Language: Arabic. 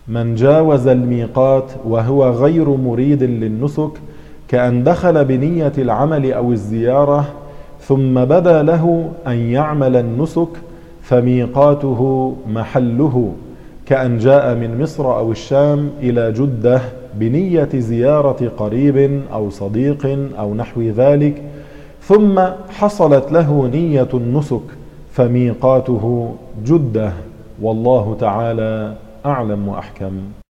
من جاوز الميقات وهو غير مريد للنسك كأن دخل بنية العمل أو الزيارة ثم بدا له أن يعمل النسك فميقاته محله، كأن جاء من مصر أو الشام إلى جدة بنية زيارة قريب أو صديق أو نحو ذلك، ثم حصلت له نية النسك فميقاته جدة. والله تعالى أعلم وأحكم.